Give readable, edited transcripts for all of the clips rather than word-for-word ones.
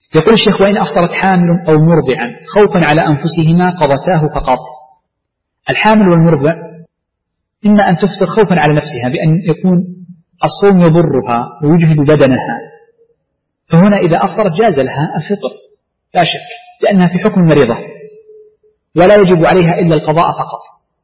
يقول الشيخ: وإن أفطرت حامل أو مرضعا خوفا على أنفسهما قضتاه فقط. الحامل والمرضع إما أن تفطر خوفا على نفسها بأن يكون الصوم يضرها ويجهد بدنها، فهنا إذا أفطرت جاز لها الفطر لا شك، لأنها في حكم المريضة ولا يجب عليها إلا القضاء فقط.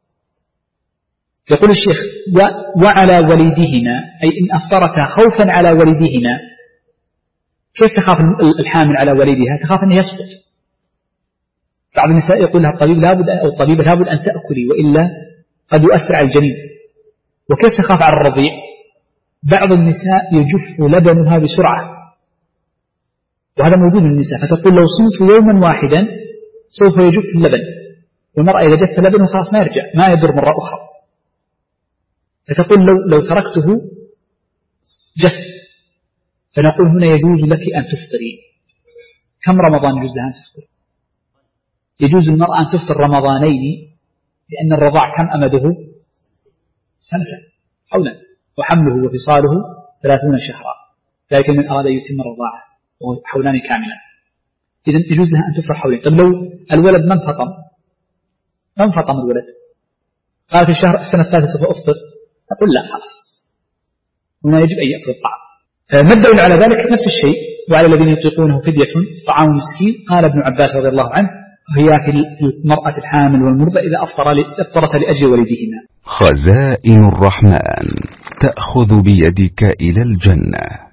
يقول الشيخ: وعلى وليدهما، أي إن أفطرتا خوفا على وليدهما. كيف تخاف الحامل على وليدها؟ تخاف أن يسقط. بعض النساء يقول لها الطبيب لابد أو الطبيب لابد أن تأكلي وإلا قد يؤثر على الجنين. وكيف تخاف على الرضيع؟ بعض النساء يجف لبنها بسرعة، وهذا موجود من النساء، فتقول لو صمت يوما واحدا سوف يجف اللبن، والمرأة إذا جف لبنه خلاص ما يرجع، ما يضر مرة أخرى، فتقول لو تركته جف. فنقول هنا يجوز لك أن تفطري. كم رمضان يجوز لها أن تفطر؟ يجوز المرأة أن تفطر رمضانين، لأن الرضاع كم أمده؟ سنة حولا، وحمله وفصاله 30 شهرا، ذلك من أراد أن يتم الرضاعة وهو حولان كاملا. إذن يجوز لها أن تفطر حولين. طب لو الولد ما انفطم الولد، قالت السنة الثالثة سوف أفطر، أقول لا خلاص، هنا يجب أن يأكل الطعام. ما الدليل على ذلك؟ نفس الشيء: وعلى الذين يطيقونه فدية طعام مسكين. قال ابن عباس رضي الله عنه: هي في المرأة الحامل والمرضع إذا أفطرت لأجل ولدهما. خزائن الرحمن تأخذ بيدك إلى الجنة.